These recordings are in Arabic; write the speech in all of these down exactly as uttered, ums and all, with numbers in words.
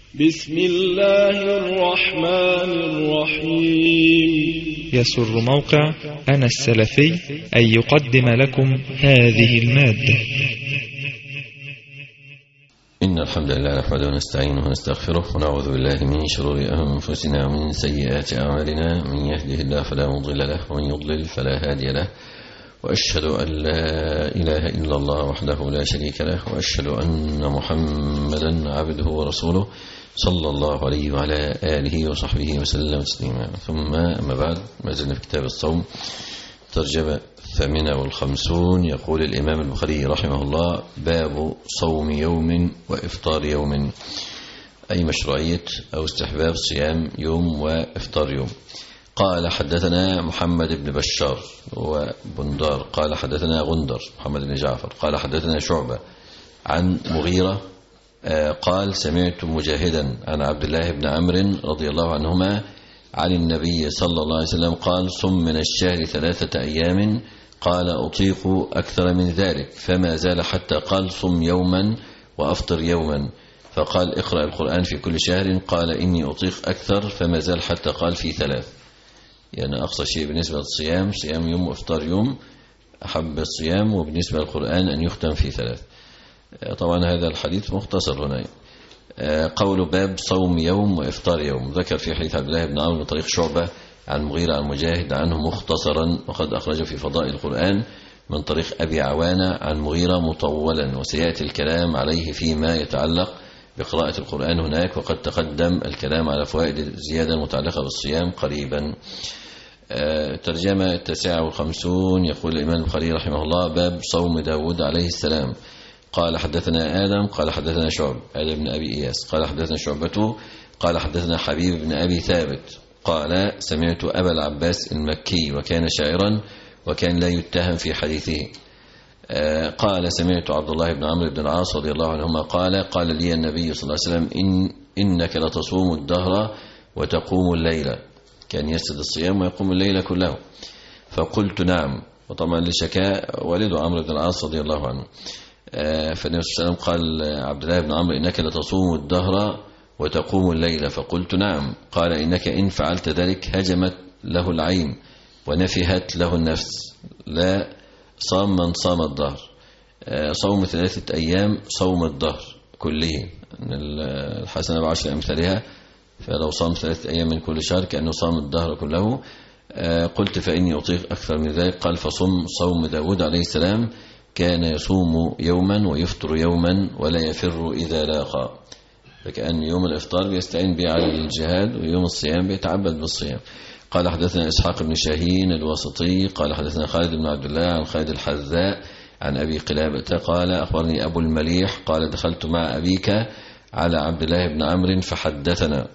بسم الله الرحمن الرحيم. يسر موقع أنا السلفي أن يقدم لكم هذه المادة. إن الحمد لله نحمده ونستعينه ونستغفره ونعوذ بالله من شرور أنفسنا ومن سيئات أعمالنا، من يهده الله فلا مضل له ومن يضلل فلا هادي له، وأشهد أن لا إله إلا الله وحده لا شريك له، وأشهد أن محمدا عبده ورسوله صلى الله عليه وعلى آله وصحبه وسلم تسليما. ثم أما بعد، ما زلنا في كتاب الصوم، ترجمة الثامنة والخمسون. يقول الإمام البخاري رحمه الله: باب صوم يوم وإفطار يوم، أي مشروعية أو استحباب صيام يوم وإفطار يوم. قال: حدثنا محمد بن بشار وبندار قال حدثنا غندر محمد بن جعفر قال حدثنا شعبة عن مغيرة قال: سمعت مجاهدا عن عبد الله بن عمرو رضي الله عنهما عن النبي صلى الله عليه وسلم قال: صم من الشهر ثلاثة أيام. قال: أطيق أكثر من ذلك، فما زال حتى قال: صم يوما وأفطر يوما. فقال: اقرأ القرآن في كل شهر. قال: إني أطيق أكثر، فما زال حتى قال: في ثلاث. يعني أقصى شيء بالنسبة للصيام صيام يوم وإفطار يوم، أحب الصيام، وبالنسبة للقرآن أن يختم في ثلاث. طبعا هذا الحديث مختصر هنا. قول باب صوم يوم وإفطار يوم، ذكر في حديث عبد الله بن عمرو من طريق شعبة عن مغيرة عن مجاهد عنه مختصرا، وقد أخرج في فضائل القرآن من طريق أبي عوانة عن مغيرة مطولا، وسيأتي الكلام عليه فيما يتعلق بقراءة القرآن هناك، وقد تقدم الكلام على فوائد الزيادة المتعلقة بالصيام قريبا. ترجمة التاسعة والخمسون. يقول الإمام البخاري رحمه الله: باب صوم داود عليه السلام. قال: حدثنا آدم قال حدثنا شعب آدم بن أبي إياس قال حدثنا شعبته قال حدثنا حبيب بن أبي ثابت قال: سمعت أبا العباس المكي وكان شاعرا وكان لا يتهم في حديثه. قال: سمعت عبد الله بن عمرو بن العاص رضي الله عنهما قال: قال لي النبي صلى الله عليه وسلم: إن إنك لتصوم الدهر وتقوم الليل. كان يسد الصيام ويقوم الليل كله. فقلت: نعم. وطبعا لشكاء والده عمرو بن العاص رضي الله عنه. فالنبي صلى الله عليه وسلم قال عبد الله بن عمرو: إنك لتصوم الدهر وتقوم الليل. فقلت: نعم. قال: إنك إن فعلت ذلك هجمت له العين ونفهت له النفس، لا صام من صام الدهر. صوم ثلاثة أيام صوم الدهر كله، الحسنة بعشر أمثالها، فلو صام ثلاثة أيام من كل شهر كأنه صام الدهر كله. قلت: فإني أطيق أكثر من ذلك. قال: فصم صوم داود عليه السلام، كان يصوم يوما ويفطر يوما ولا يفر إذا لاقى. فكأن يوم الإفطار بيستعين به على الجهاد، ويوم الصيام بيتعبد بالصيام. قال: حدثنا إسحاق بن شاهين الواسطي قال حدثنا خالد بن عبد الله عن خالد الحذاء عن أبي قلابة قال: أخبرني أبو المليح قال: دخلت مع أبيك على عبد الله بن عمرو فحدثنا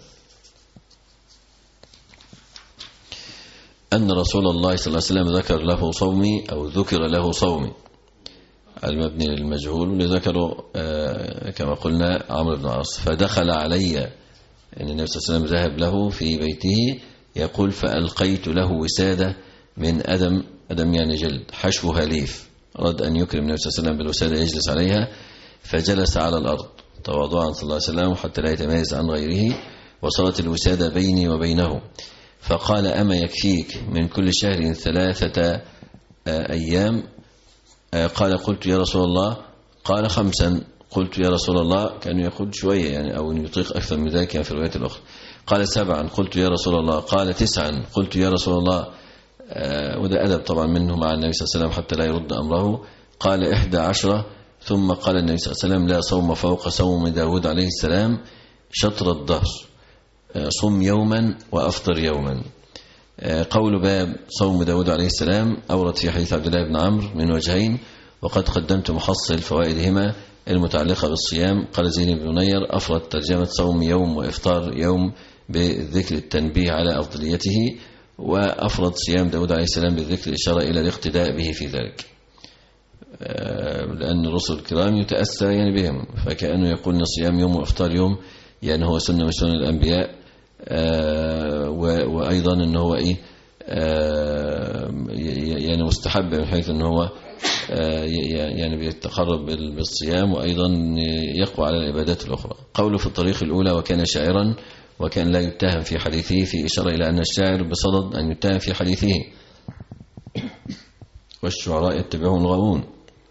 أن رسول الله صلى الله عليه وسلم ذكر له صومي أو ذكر له صومي، المبني للمجهول، واللي ذكره كما قلنا عمرو بن العاص. فدخل علي، أن النبي صلى الله عليه وسلم ذهب له في بيته، يقول: فألقيت له وسادة من أدم، أدم يعني جلد، حشوها ليف. أراد أن يكرم النبي صلى الله عليه وسلم بالوسادة يجلس عليها، فجلس على الأرض تواضعا صلى الله عليه وسلم حتى لا يتميز عن غيره، وصارت الوسادة بيني وبينه. فقال: أما يكفيك من كل شهر ثلاثة أيام؟ قال: قلت: يا رسول الله. قال: خمسا. قلت: يا رسول الله. كان يقول شوية يعني، أو يطيق أكثر من ذلك في الرواية الأخرى. قال: سبعا. قلت: يا رسول الله. قال: تسعا. قلت: يا رسول الله. وده أدب طبعا منه مع النبي صلى الله عليه وسلم حتى لا يرد أمره. قال: إحدى عشرة. ثم قال النبي صلى الله عليه وسلم: لا صوم فوق صوم داود عليه السلام شطر الدهر، صم يوما وأفطر يوما. قول باب صوم داود عليه السلام أورد في حديث عبد الله بن عمرو من وجهين، وقد قدمت محصل فوائدهما المتعلقة بالصيام. قال زين بن منير: أفرد ترجمة صوم يوم وإفطار يوم بذكر التنبيه على أفضليته، وأفرد صيام داود عليه السلام بالذكر الإشارة إلى الاقتداء به في ذلك، لأن الرسل الكرام يتأسى يعني بهم، فكأنه يقول أن صيام يوم وإفطار يوم يعني هو سنة من سنن الأنبياء. وأيضا أنه هو إيه يعني مستحب، من حيث أنه هو يعني بيتقرب بالصيام وأيضا يقوى على العبادات الأخرى. قوله في الطريق الأولى وكان شاعرا وكان لا يتهم في حديثه، في إشارة إلى أن الشاعر بصدد أن يتهم في حديثه، والشعراء يتبعهم الغاوون،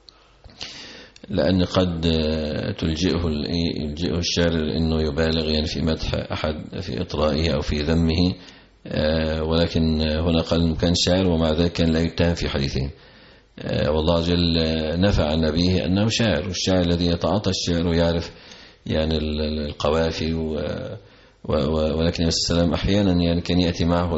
لأن قد تلجئه يلجئه الشاعر أنه يبالغ يعني في مدح أحد في إطرائه أو في ذمه، ولكن هنا قال أنه كان شاعر ومع ذلك كان لا يتهم في حديثه. والله عز وجل نفى عن نبيه أنه شاعر، والشاعر الذي يتعاطى الشعر ويعرف يعني القوافي، ولكن النبي صلى الله عليه وسلم أحيانا يعني كان يأتي معه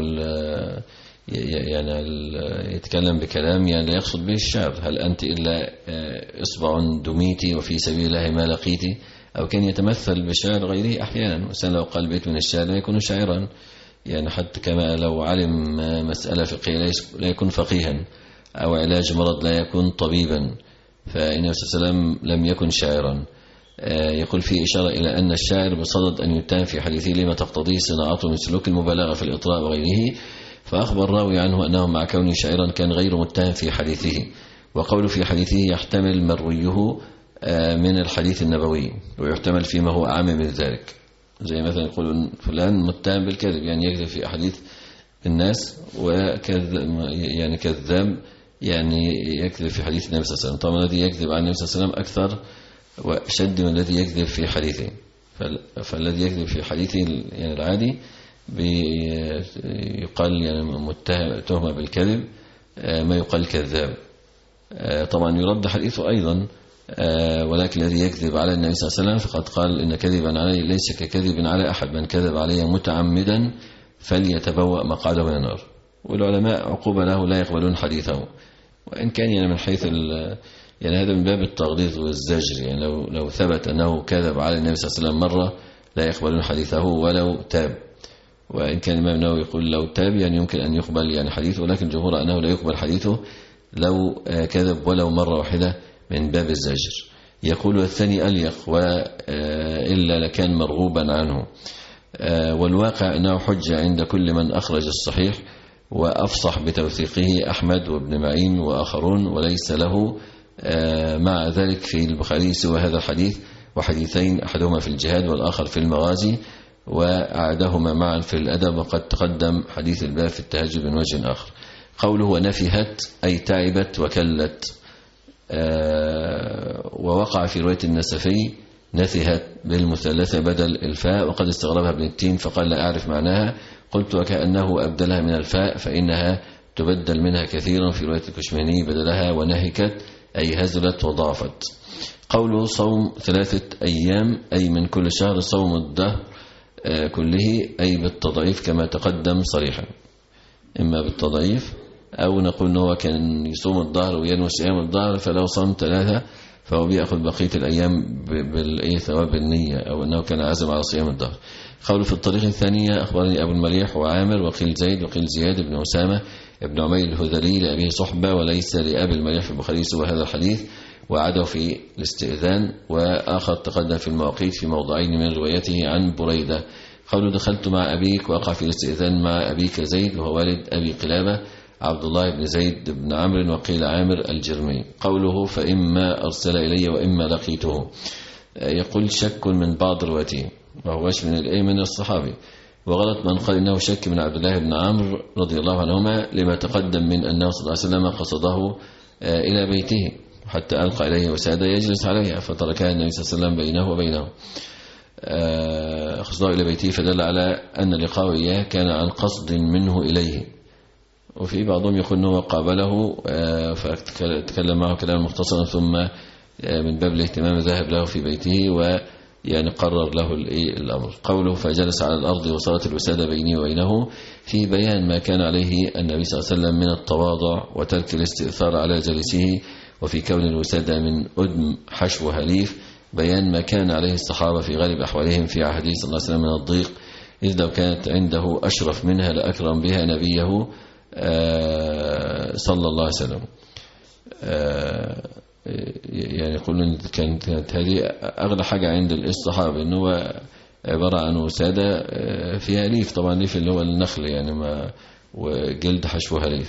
يعني يتكلم بكلام يعني لا يقصد به الشعر، هل أنت إلا إصبع دميتي وفي سبيل الله ما لقيتي، أو كان يتمثل بشعر غيره أحيانا. مثلا لو قال بيت من الشعر لا يكون شاعرا، يعني حتى كما لو علم مسألة فقهية لا يكون فقيها، أو علاج مرض لا يكون طبيبا، فإنه صلى الله عليه وسلم لم يكن شاعرا. يقول فيه إشارة إلى أن الشاعر بصدد أن يتهم في حديثه لما تقتضيه صناعته من سلوك المبالغة في الإطراء وغيره، فأخبر راوي عنه أنه مع كونه شاعرا كان غير متهم في حديثه. وقوله في حديثه يحتمل مرويه من الحديث النبوي، ويحتمل فيما هو أعم من ذلك، زي مثلا يقول فلان متهم بالكذب، يعني يكذب في أحاديث الناس، وكذب يعني كذاب يعني يكذب في حديث النبي صلى الله عليه وسلم. طبعا الذي يكذب عن النبي صلى الله عليه وسلم أكثر وشد من الذي يكذب في حديثه، فالذي يكذب في حديثه يعني العادي يقال يعني متهم تهمة بالكذب ما يقال كذاب. طبعا يرد حديثه أيضا، ولكن الذي يكذب على النبي صلى الله عليه وسلم فقد قال إن كذبا علي ليس ككذب على أحد، من كذب علي متعمدا فليتبوأ مقعده من النار. والعلماء عقوبة له لا يقبلون حديثه، وإن كان يعني من حيث يعني هذا من باب التغليظ والزجر، يعني لو لو ثبت أنه كذب على النبي صلى الله عليه وسلم مرة لا يقبلون حديثه ولو تاب. وإن كان الإمام النووي يقول لو تاب يعني يمكن أن يقبل يعني حديثه، ولكن الجمهور أنه لا يقبل حديثه لو كذب ولو مرة واحدة من باب الزجر. يقول الثاني أليق وإلا لكان مرغوبا عنه، والواقع أنه حجة عند كل من أخرج الصحيح وأفصح بتوثيقه أحمد وابن معين وآخرون، وليس له مع ذلك في البخاري سوى هذا الحديث وحديثين، أحدهما في الجهاد والآخر في المغازي، وأعدهما معا في الأدب، وقد تقدم حديث الباب في التهجد من وجه آخر. قوله ونفهت أي تعبت وكلت، ووقع في رواية النسفي نفهت بالمثلثة بدل الفاء، وقد استغربها ابن التين فقال لا أعرف معناها، قلت وكأنه أبدلها من الفاء فإنها تبدل منها كثيرا، في رواية الكشميني بدلها ونهكت أي هزلت وضعفت. قوله صوم ثلاثة أيام أي من كل شهر، صوم الدهر كله أي بالتضعيف كما تقدم صريحا، إما بالتضعيف أو نقول أنه كان يصوم الظهر وينوي صيام الظهر، فلو صام ثلاثة فهو بيأخذ بقية الأيام بالثواب النية، أو أنه كان عزم على صيام الظهر. قوله في الطريق الثانية أخبرني أبو المليح وعامر وقيل زيد وقيل زياد بن أسامة ابن عمير الهذلي لأبيه صحبة، وليس لأبي المليح في البخاري سوى هذا الحديث، وعده في الاستئذان، وآخر تقدم في المواقيت في موضعين من روايته عن بريدة. قوله دخلت مع أبيك وقع في الاستئذان مع أبيك زيد وهو والد أبي قلابة عبد الله بن زيد بن عمرو، وقيل عامر الجرمي. قوله فإما أرسل إلي وإما لقيته، يقول شك من بعض رواته، وهوش من الأي من الصحابي، وغلط من قال إنه شك من عبد الله بن عمرو رضي الله عنهما، لما تقدم من أنه صلى الله عليه وسلم قصده إلى بيته حتى ألقى إليه وسادة يجلس عليها، فتركها النبي صلى الله عليه وسلم بينه وبينه، قصده إلى بيته، فدل على أن لقاءه إياه كان عن قصد منه إليه. وفي بعضهم يقول أنه قابله فتكلم معه كلام مختصرا، ثم من باب الاهتمام ذهب له في بيته ويعني قرر له الأمر. قوله فجلس على الأرض وصارت الوسادة بيني وبينه، في بيان ما كان عليه النبي صلى الله عليه وسلم من التواضع وترك الاستئثار على جلسه، وفي كون الوسادة من أدم حشو هليف، بيان ما كان عليه الصحابة في غالب أحوالهم في عهده صلى الله عليه وسلم من الضيق، إذ لو كانت عنده أشرف منها لأكرم بها نبيه صلى الله عليه وسلم. يعني يقولون كانت هذه أغلى حاجة عند الصحابة، إنه هو عبارة عن وسادة فيها ليف، طبعا ليف اللي هو النخل يعني، ما وجلد حشوها ليف.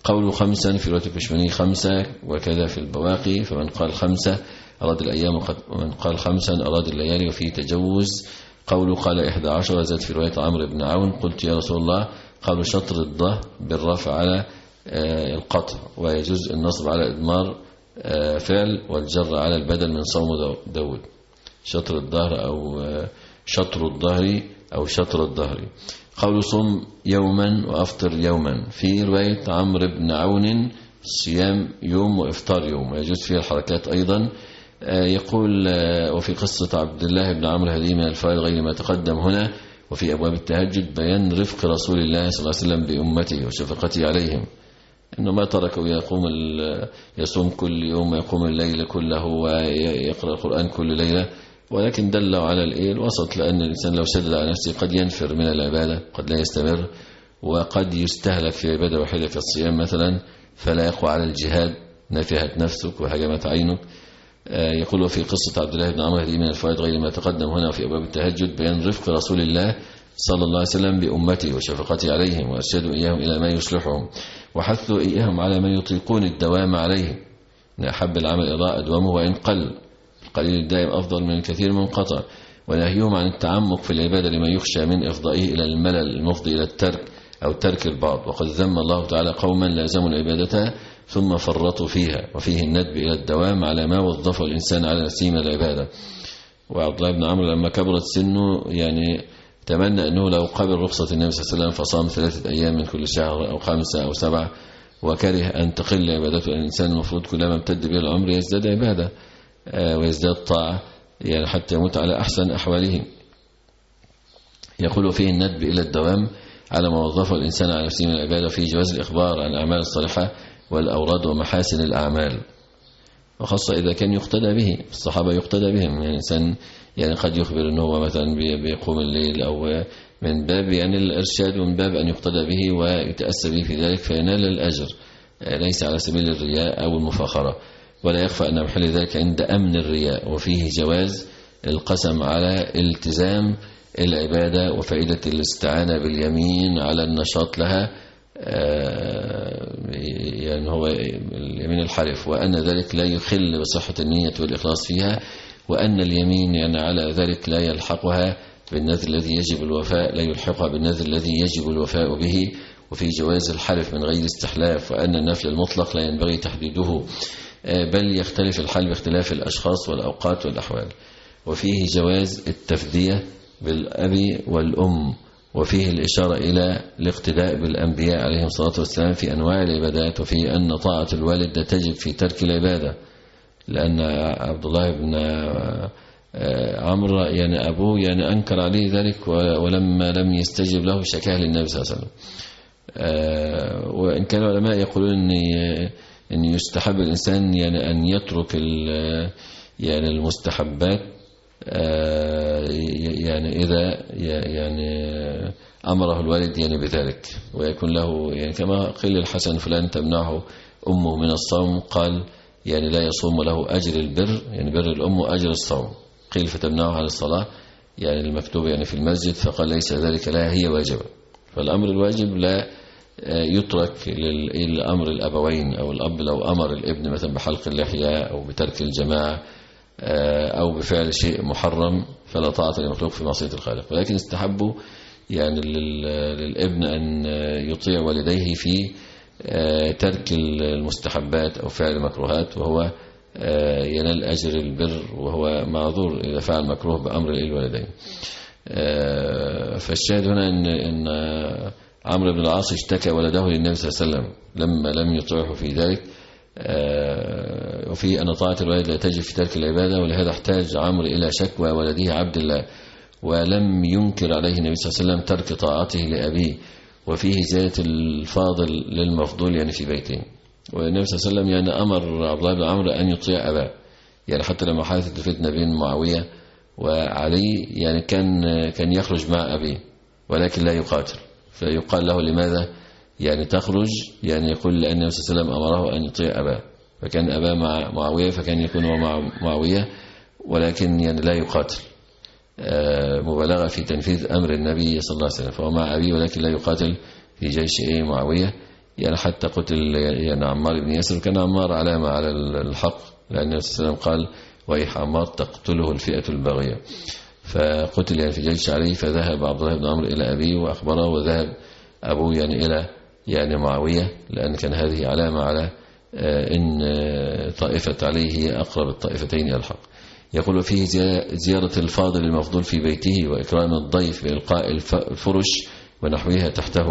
قوله خمسا في رواية الكشماني خمسة وكذا في البواقي، فمن قال خمسة أراد الأيام ومن قال خمسا أراد الليالي، وفيه تجوز. قوله قال إحدى عشر زاد في رواية عمرو بن عون قلت يا رسول الله، قالوا شطر الظهر بالرفع على القطع، ويجوز النصب على إضمار فعل والجر على البدل من صوم داود. شطر الظهر أو شطر الظهر أو شطر الظهر. قول صم يوما وأفطر يوما، في رواية عمرو بن عون صيام يوم وإفطار يوم، ويجوز فيها الحركات أيضا. يقول وفي قصة عبد الله بن عمرو هذه من الفوائد غير ما تقدم هنا. وفي أبواب التهجد بيان رفق رسول الله صلى الله عليه وسلم بأمته وشفقته عليهم، أنه ما تركوا يقوم يصوم كل يوم ويقوم الليل كله ويقرأ القرآن كل ليلة، ولكن دلوا على الإيه الوسط، لأن الإنسان لو شدد على نفسه قد ينفر من العبادة، قد لا يستمر، وقد يستهلك في عبادة واحدة كالصيام مثلا فلا يقوى على الجهاد، نفهت نفسك وهجمت عينك. يقول في قصة عبد الله بن عمرو هذه من الفوائد غير ما تقدم هنا. في أبواب التهجد بيان رفق رسول الله صلى الله عليه وسلم بأمته وشفقته عليهم، وأرشدوا إياهم إلى ما يصلحهم، وحثوا إياهم على ما يطيقون الدوام عليه. إن أحب العمل إضاء أدومه وإن قل، القليل الدائم أفضل من الكثير منقطع. ونهيهم عن التعمق في العبادة لما يخشى من إفضائه إلى الملل المفضي إلى الترك أو ترك البعض. وقد ذم الله تعالى قوما لازموا العبادة ثم فرطوا فيها، وفيه الندب إلى الدوام على ما وظفه الإنسان على نفسه من العبادة. وعبد الله بن عمرو لما كبرت سنه يعني تمنى أنه لو قبل رخصة النبي صلى الله عليه وسلم فصام ثلاثة أيام من كل شهر أو خمسة أو سبعة، وكره أن تقل عبادته. الإنسان المفروض كلما امتد به العمر يزداد عبادة ويزداد طاعة، يعني حتى يموت على أحسن أحواله. يقول فيه الندب إلى الدوام على ما وظفه الإنسان على نفسه من العبادة، في جواز الإخبار عن الأعمال الصالحة والأوراد ومحاسن الأعمال، وخاصة إذا كان يقتدى به. الصحابة يقتدى بهم، يعني الإنسان يعني قد يخبر أنه هو مثلا بيقوم الليل، أو من باب يعني الإرشاد ومن باب أن يقتدى به ويتأسى به في ذلك فينال الأجر، ليس على سبيل الرياء أو المفاخرة. ولا يخفى أن محل ذلك عند أمن الرياء. وفيه جواز القسم على التزام العبادة وفائدة الاستعانة باليمين على النشاط لها، يعني هو اليمين الحلف، وأن ذلك لا يخل بصحة النية والإخلاص فيها، وأن اليمين يعني على ذلك لا يلحقها بالنذر الذي يجب الوفاء لا يلحقها بالنذر الذي يجب الوفاء به. وفي جواز الحلف من غير استحلاف، وأن النفل المطلق لا ينبغي تحديده، بل يختلف الحال باختلاف الأشخاص والأوقات والأحوال. وفيه جواز التفدية بالأب والأم، وفيه الإشارة إلى الاقتداء بالأنبياء عليهم الصلاة والسلام في أنواع العبادات، وفي أن طاعة الوالد تجب في ترك العبادة، لأن عبد الله بن عمرو يعني أبوه يعني أنكر عليه ذلك، ولما لم يستجب له شكاه للنبي صلى الله عليه وسلم. وإن كان العلماء يقولون أن أن يستحب الإنسان يعني أن يترك يعني المستحبات يعني إذا يعني أمره الوالد يعني بذلك، ويكون له يعني كما قيل الحسن فلان تمنعه أمه من الصوم، قال يعني لا يصوم له أجر البر، يعني بر الأم وأجر الصوم. قيل فتمنعه عن الصلاة يعني المكتوبة يعني في المسجد، فقال ليس ذلك لا هي واجبة. فالأمر الواجب لا يترك للأمر الأبوين، أو الأب لو أمر الابن مثلا بحلق اللحية أو بترك الجماعة أو بفعل شيء محرم فلا طاعة للمخلوق في معصية الخالق، ولكن استحبوا يعني للابن أن يطيع والديه في ترك المستحبات أو فعل المكروهات، وهو ينال أجر البر، وهو معذور إذا فعل مكروه بأمر الوالدين. فالشاهد هنا أن, إن عمرو بن العاص اشتكى ولده للنبي صلى الله عليه وسلم لما لم يطيعه في ذلك، وفي أن طاعة الوالد لا تجب في ترك العبادة، ولهذا احتاج عمرو إلى شكوى ولده عبد الله، ولم ينكر عليه النبي صلى الله عليه وسلم ترك طاعته لأبيه. وفيه زيادة الفاضل للمفضول يعني في بيته. والنبي صلى الله عليه وسلم يعني أمر عبد الله بن عمرو أن يطيع أباه، يعني حتى لما حدثت الفتنة بين معاوية وعلي يعني كان كان يخرج مع أبيه ولكن لا يقاتل، فيقال له لماذا يعني تخرج؟ يعني يقول لأن النبي صلى الله عليه وسلم أمره أن يطيع أباه، فكان أباه مع معاوية فكان يكون هو مع معاوية ولكن يعني لا يقاتل، مبالغة في تنفيذ أمر النبي صلى الله عليه وسلم، فهو مع أبيه ولكن لا يقاتل في جيش إيه معاوية. يعني حتى قتل يعني عمار بن ياسر، كان عمار علامة على الحق، لأن النبي صلى الله عليه وسلم قال ويح عمار تقتله الفئة الباغية، فقتل يعني في جيش عليه. فذهب عبد الله بن عمرو إلى أبيه وأخبره، وذهب أبوه يعني إلى يعني معاوية، لأن كان هذه علامة على إن طائفة عليه هي أقرب الطائفتين إلى الحق. يقول فيه زيارة الفاضل المفضول في بيته، وإكرام الضيف بإلقاء الفرش ونحوها تحته.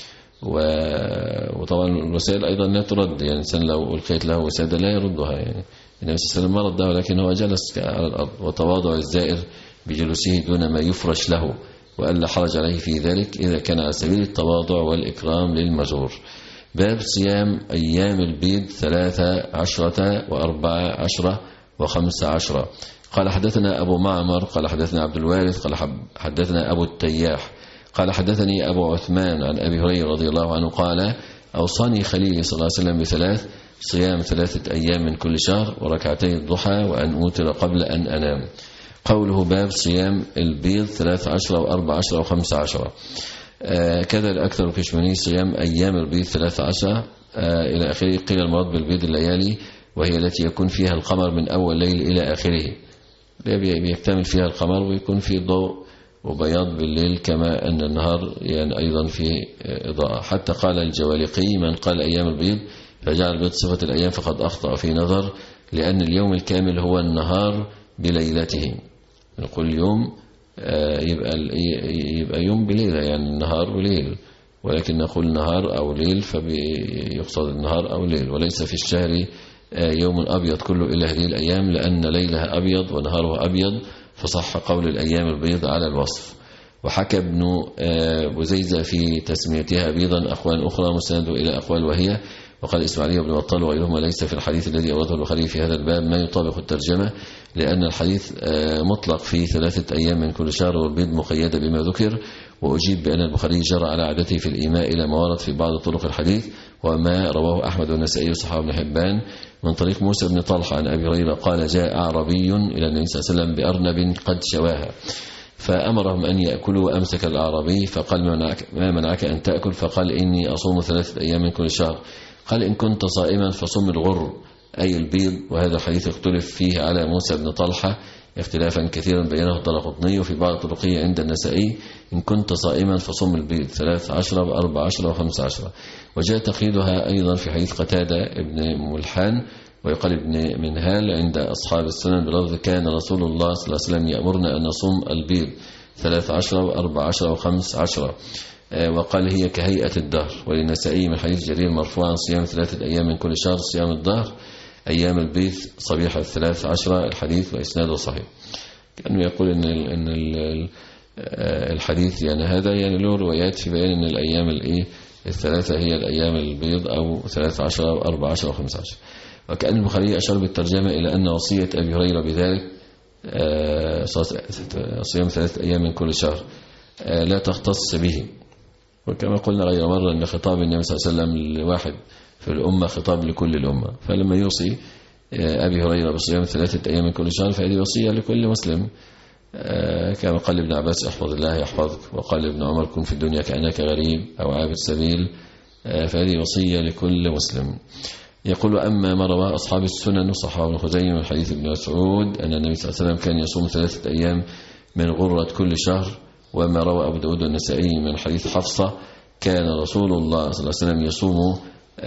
وطبعا الوسائل أيضا لا ترد، يعني الإنسان لو ألقيت له وسادة لا يردها، يعني النبي صلى الله عليه وسلم ما ردها، ولكن هو جلس على الأرض، وتواضع الزائر بجلوسه دون ما يفرش له، وألا حرج عليه في ذلك إذا كان على سبيل التواضع والإكرام للمزور. باب صيام أيام البيض ثلاثة عشرة وأربعة عشرة وخمسة عشرة. قال حدثنا أبو معمر قال حدثنا عبد الوارث قال حدثنا أبو التياح قال حدثني أبو عثمان عن أبي هريرة رضي الله عنه قال أوصاني خليلي صلى الله عليه وسلم بثلاث: صيام ثلاثة أيام من كل شهر، وركعتي الضحى، وأن أوتر قبل أن أنام. قوله باب صيام البيض ثلاث عشرة وأربع عشرة وخمسة عشرة. آه كذا الأكثر الكشميني صيام أيام البيض ثلاث عشرة آه إلى آخره. قيل المراد بالبيض الليالي، وهي التي يكون فيها القمر من أول ليل إلى آخره، بيكتمل فيها القمر ويكون فيه ضوء وبياض بالليل، كما أن النهار يعني أيضا فيه إضاءة. حتى قال الجوالقي: من قال أيام البيض فجعل البيض صفة الأيام فقد أخطأ في نظر، لأن اليوم الكامل هو النهار بليلته. نقول يوم يبقى يبقى يوم بليلة، يعني النهار وليل، ولكن نقول نهار أو ليل فبيقصد النهار أو ليل، وليس في الشهر يوم أبيض كله إلى هذه الأيام، لأن ليلها أبيض ونهارها أبيض، فصح قول الأيام البيض على الوصف. وحكى ابن بزيزة في تسميتها بيضا أقوال أخرى مستند إلى أقوال، وهي: وقال إسماعيل بن بطال وغيرهما: ليس في الحديث الذي أورده البخاري في هذا الباب ما يطابق الترجمة، لأن الحديث مطلق في ثلاثة أيام من كل شهر، والبيض مقيدة بما ذكر. وأجيب بأن البخاري جرى على عادته في الإيماء إلى ما ورد في بعض طرق الحديث، وما رواه أحمد والنسائي وصححه ابن حبان من طريق موسى بن طلحة عن أبي هريرة قال: جاء أعرابي إلى النبي صلى الله عليه وسلم بأرنب قد شواها، فأمرهم أن يأكلوا، وأمسك الأعرابي فقال: ما منعك أن تأكل؟ فقال: إني أصوم ثلاثة أيام من كل شهر. قال: إن كنت صائما فصم الغر، أي البيض. وهذا الحديث اختلف فيه على موسى بن طلحة اختلافا كثيرا بينه الطلقطني، وفي بعض طرقه عند النسائي: إن كنت صائما فصم البيض ثلاث عشرة وأربع عشرة وخمس عشرة. وجاء تقييدها أيضا في حديث قتادة ابن ملحان ويقال ابن منهال عند أصحاب السنن بلفظ: كان رسول الله صلى الله عليه وسلم يأمرنا أن نصوم البيض ثلاث عشرة وأربع عشرة وخمس عشرة، وقال: هي كهيئة الدهر. وللنسائي من حديث جرير مرفوعا: صيام ثلاثة أيام من كل شهر صيام الدهر، أيام البيض صبيحة الثلاث عشرة. الحديث وإسناده صحيح. كأنه يقول إن إن الحديث يعني هذا يعني له روايات في بيان إن الأيام الإيه الثلاثة هي الأيام البيض، أو ثلاث عشرة وأربع عشرة وخمس عشرة. وكأن البخاري أشار بالترجمة إلى أن وصية أبي هريرة بذلك صيام ثلاثة أيام من كل شهر لا تختص به. وكما قلنا غير مرة أن خطاب النبي صلى الله عليه وسلم لواحد في الأمة خطاب لكل الأمة، فلما يوصي أبي هريرة بصيام ثلاثة أيام من كل شهر فهذه وصية لكل مسلم، كما قال ابن عباس: احفظ الله يحفظك، وقال ابن عمر: كن في الدنيا كأنك غريب أو عابر سبيل، فهذه وصية لكل مسلم. يقول: أما ما رواه أصحاب السنن وصححه ابن خزيمة من حديث ابن مسعود أن النبي صلى الله عليه وسلم كان يصوم ثلاثة أيام من غرة كل شهر، وما روى أبو داود والنسائي من حديث حفصة كان رسول الله صلى الله عليه وسلم يصوم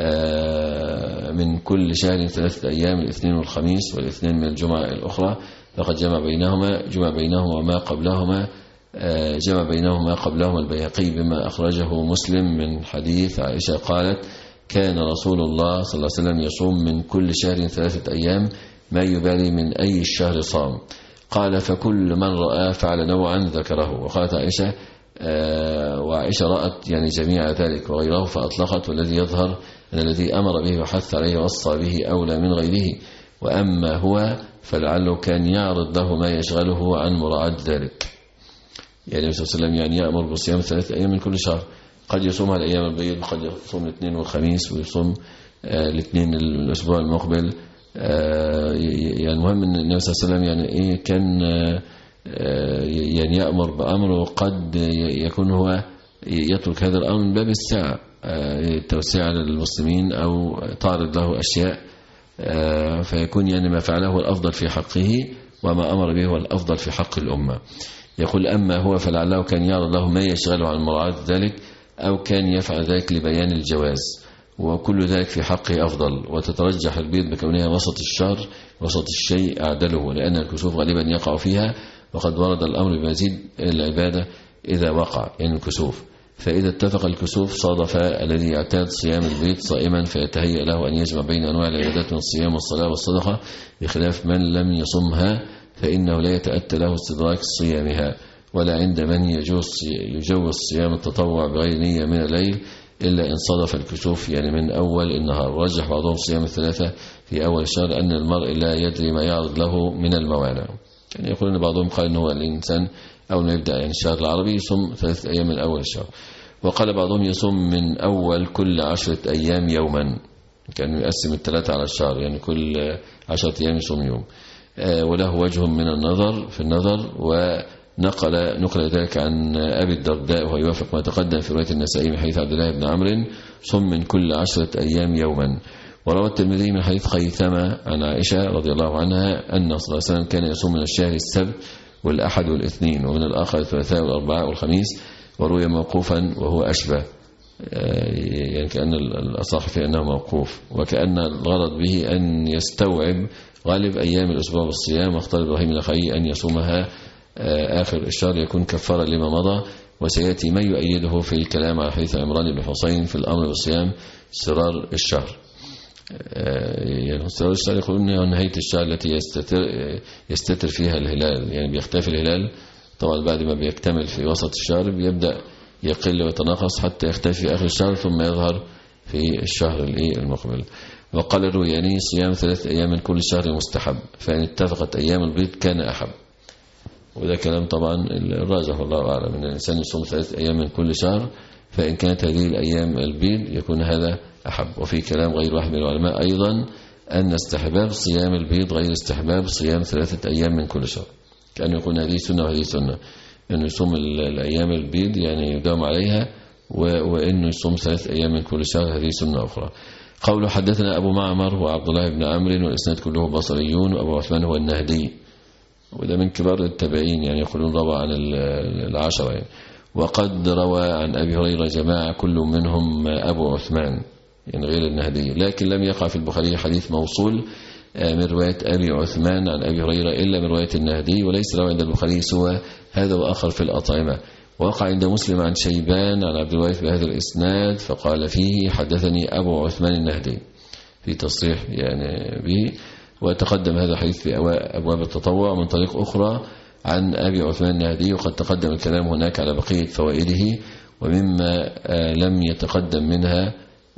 من كل شهر ثلاثة أيام، الاثنين والخميس، والاثنين من الجمعة الأخرى، فقد جمع بينهما جمع بينهما وما قبلهما جمع بينهما قبلهما البيهقي بما أخرجه مسلم من حديث عائشة قالت: كان رسول الله صلى الله عليه وسلم يصوم من كل شهر ثلاثة أيام ما يبالي من أي الشهر صام. قال: فكل من رأى فعل نوعا ذكره. وقالت عائشة: آه وعائشة رأت يعني جميع ذلك وغيره فأطلقت، والذي يظهر أن الذي أمر به وحث عليه ووصى به أولى من غيره، وأما هو فلعله كان يعرض له ما يشغله عن مراعاة ذلك. يعني النبي صلى الله عليه وسلم يعني يأمر بصيام ثلاثة أيام من كل شهر، قد يصومها الأيام البيض، قد يصوم الاثنين والخميس، ويصوم آه الاثنين الأسبوع المقبل. آه يعني المهم أن النبي صلى الله عليه وسلم يعني إيه كان آه يعني يأمر بأمر، وقد يكون هو يترك هذا الأمر من باب السعة، التوسيع على المسلمين أو تعرض له أشياء فيكون يعني ما فعله هو الأفضل في حقه وما أمر به هو الأفضل في حق الأمة. يقول أما هو فلعله كان يعرض له ما يشغله عن مراعاة ذلك أو كان يفعل ذلك لبيان الجواز، وكل ذلك في حقه أفضل. وتترجح البيض بكونها وسط الشهر، وسط الشيء أعدله، لأن الكسوف غالبا يقع فيها، وقد ورد الأمر بمزيد العبادة إذا وقع يعني الكسوف. فإذا اتفق الكسوف صادف الذي يعتاد صيام البيض صائما فيتهيأ له أن يجمع بين أنواع العبادات من الصيام والصلاة والصدقة، بخلاف من لم يصمها فإنه لا يتأتى له استدراك صيامها. ولا عند من يجوز يجوز صيام التطوع بغير نية من الليل إلا إن صادف الكسوف يعني من أول النهار. رجح بعضهم صيام الثلاثة في أول الشهر أن المرء لا يدري ما يعرض له من الموانع. يعني يقول أن بعضهم قال أنه الإنسان أول ما يبدأ يعني الشهر العربي يصوم ثلاثة أيام من أول الشهر، وقال بعضهم يصوم من أول كل عشرة أيام يوما، كان يقسم الثلاثة على الشهر يعني كل عشرة أيام يصوم يوم. وله وجه من النظر في النظر، ونقل نقل ذلك عن أبي الدرداء وهو يوافق ما تقدم في رواية النسائي من حديث عبد الله بن عمرو صم من كل عشرة أيام يوما. وروى الترمذي من حديث خيثمة عن عائشة رضي الله عنها أن صلى الله عليه وسلم كان يصوم من الشهر السبت والأحد والاثنين، ومن الآخر الثلاثاء والأربعاء والخميس. وروي موقوفا وهو أشبه، يعني كأن الأصح في أنه موقوف، وكأن الغرض به أن يستوعب غالب أيام الأسبوع بالصيام. واختار إبراهيم النخعي أن يصومها آخر الشهر يكون كفارة لما مضى، وسيأتي ما يؤيده في الكلام على حديث عمران بن حسين في الأمر بالصيام سرار الشهر. يعني سرار الشهر يقولون أنها نهاية الشهر التي يستتر, يستتر فيها الهلال، يعني بيختفي الهلال طبعا بعد ما بيكتمل في وسط الشهر بيبدأ يقل ويتناقص حتى يختفي في آخر الشهر ثم يظهر في الشهر المقبل. وقال الروياني صيام ثلاث أيام من كل شهر مستحب، فإن اتفقت أيام البيض كان أحب. وده كلام طبعا الراجح والله أعلم أن الإنسان يصوم ثلاث أيام من كل شهر، فإن كانت هذه الأيام البيض يكون هذا أحب. وفي كلام غير واحد من العلماء أيضا أن استحباب صيام البيض غير استحباب صيام ثلاثة أيام من كل شهر، كأن يكون هذه سنة وهذه سنة، أنه يصوم الأيام البيض يعني يداوم عليها، وأنه يصوم ثلاث أيام من كل شهر هذه سنة أخرى. قوله حدثنا أبو معمر وعبد الله بن عمرو والإسناد كله بصريون، وأبو عثمان هو النهدي وده من كبار التابعين يعني يقولون روى عن العشرة يعني. وقد روى عن أبي هريرة جماعة كل منهم أبو عثمان يعني غير النهدي، لكن لم يقع في البخاري حديث موصول من رواية أبي عثمان عن أبي هريرة إلا من رواية النهدي، وليس له عند البخاري سوى هذا وآخر في الأطعمة. وقع عند مسلم عن شيبان عن عبد الوارث بهذا الإسناد فقال فيه حدثني أبو عثمان النهدي في تصريح يعني به. وتقدم هذا الحديث في أبواب التطوع من طريق أخرى عن أبي عثمان النهدي، وقد تقدم الكلام هناك على بقية فوائده. ومما لم يتقدم منها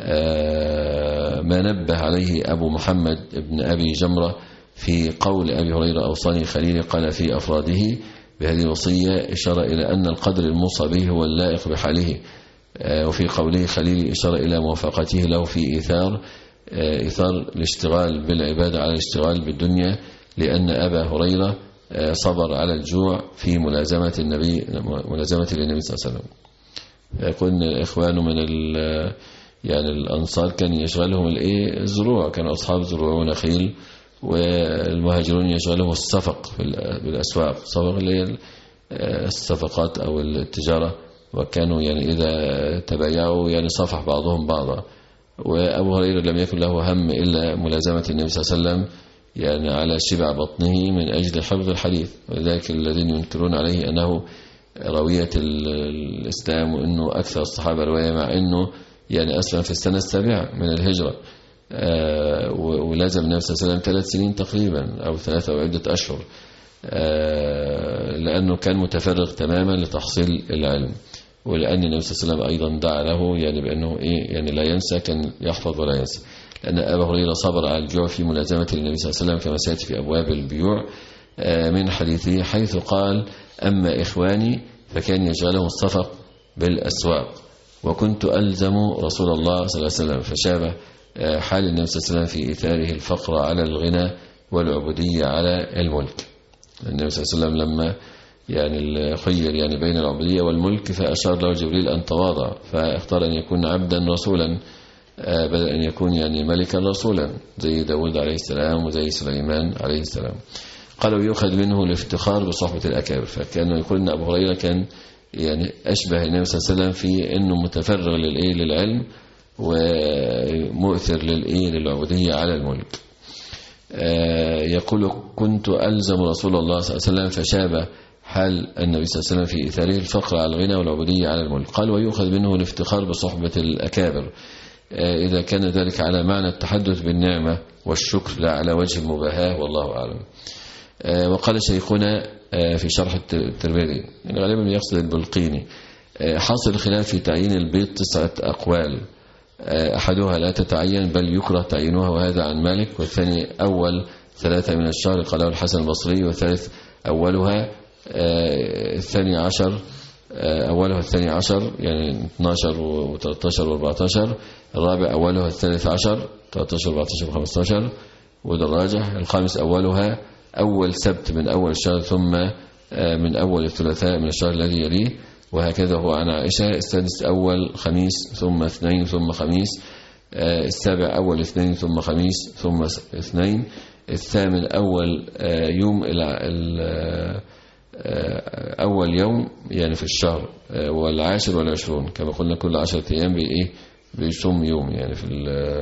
ما نبه عليه أبو محمد بن أبي جمرة في قول أبي هريرة أوصاني خليلي قال في أفراده بهذه الوصية، إشارة إلى أن القدر الموصى به هو اللائق بحاله. وفي قوله خليلي إشارة إلى موافقته له في إيثار إيثار الاشتغال بالعبادة على الاشتغال بالدنيا، لأن أبا هريرة صبر على الجوع في ملازمة النبي ملازمة للنبي صلى الله عليه وسلم. يقول الإخوان من يعني الأنصار كان يشغلهم الإيه الزروع، كانوا أصحاب زروع ونخيل، والمهاجرون يشغلهم الصفق بالأسواق، صفق اللي هي الصفقات أو التجارة، وكانوا يعني إذا تبايعوا يعني صفح بعضهم بعضا. وأبو هريرة لم يكن له هم إلا ملازمة النبي صلى الله عليه وسلم يعني على شبع بطنه من أجل حفظ الحديث. ولذلك الذين ينكرون عليه أنه روية الإسلام وأنه أكثر الصحابة رواية، مع أنه يعني أسلم في السنة السابعة من الهجرة، ولازم النبي صلى الله عليه وسلم ثلاث سنين تقريبا أو ثلاثة وعدة أشهر، لأنه كان متفرغ تماما لتحصيل العلم، ولأن النبي صلى الله عليه وسلم أيضا دعا له يعني بأنه إيه يعني لا ينسى، كان يحفظ ولا ينسى. لأن أبا هريرة صبر على الجوع في ملازمة النبي صلى الله عليه وسلم كما سيأتي في أبواب البيوع من حديثه، حيث قال أما إخواني فكان يشغلهم الصفق بالأسواق، وكنت ألزم رسول الله صلى الله عليه وسلم. فشابه حال النبي صلى الله عليه وسلم في إيثاره الفقر على الغنى والعبودية على الملك. النبي صلى الله عليه وسلم لما يعني الخير يعني بين العبودية والملك، فأشار له جبريل أن تواضع، فاختار أن يكون عبدا رسولا بدل أن يكون يعني ملكا رسولا زي داود عليه السلام وزي سليمان عليه السلام. قالوا يؤخذ منه الافتخار بصحبة الأكابر، فكانوا يقول أن أبو هريرة كان يعني أشبه النبي صلى الله عليه وسلم في أنه متفرغ للإيه للعلم ومؤثر للإيه للعبودية على الملك. يقول كنت ألزم رسول الله صلى الله عليه وسلم فشاب حال النبي صلى الله عليه وسلم في إثاره الفقر على الغنى والعبودية على الملك. قال ويؤخذ منه الافتخار بصحبة الأكابر إذا كان ذلك على معنى التحدث بالنعمة والشكر لا على وجه المباهاة، والله أعلم. وقال شيخنا في شرح الترمذي يعني غالبا يقصد البلقيني حاصل الخلاف في تعيين البيض تسعة أقوال، أحدها لا تتعين بل يكره تعيينها وهذا عن مالك، والثاني أول ثلاثة من الشهر قاله الحسن البصري، والثالث أولها الثاني عشر أولها الثاني عشر يعني اثناشر وثلاثة عشر وأربعة عشر، الرابع أولها الثالث عشر ثلاثة عشر وأربعة عشر وخمسة عشر وده الراجح، الخامس أولها أول سبت من أول الشهر ثم من أول الثلاثاء من الشهر الذي يليه، وهكذا هو عن عائشة. السادس أول خميس ثم اثنين ثم خميس، السابع أول اثنين ثم خميس ثم اثنين، الثامن أول يوم أول يوم يعني في الشهر، والعاشر والعشرون كما قلنا كل عشرة أيام بإيه بيصوم يوم يعني في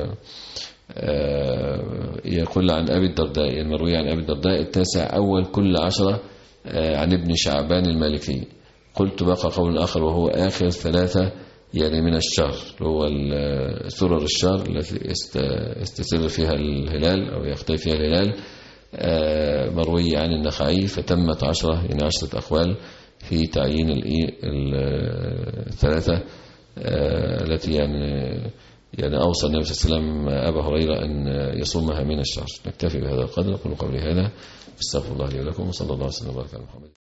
يقول عن أبي الدرداء المروي عن أبي الدرداء التاسع أول كل عشرة عن ابن شعبان المالكي. قلت بقى قول آخر وهو آخر ثلاثة يعني من الشهر هو سرر الشهر التي يستسر فيها الهلال أو يختفي فيها الهلال، مروي عن النخعي فتمت عشرة يعني عشرة أقوال في تعيين الثلاثة التي يعني يعني أوصى النبي صلى الله عليه وسلم أبا هريرة أن يصومها من الشهر. نكتفي بهذا القدر. أقول قولي هذا، استغفر الله لي ولكم، وصلى الله عليه وسلم وبارك على محمد.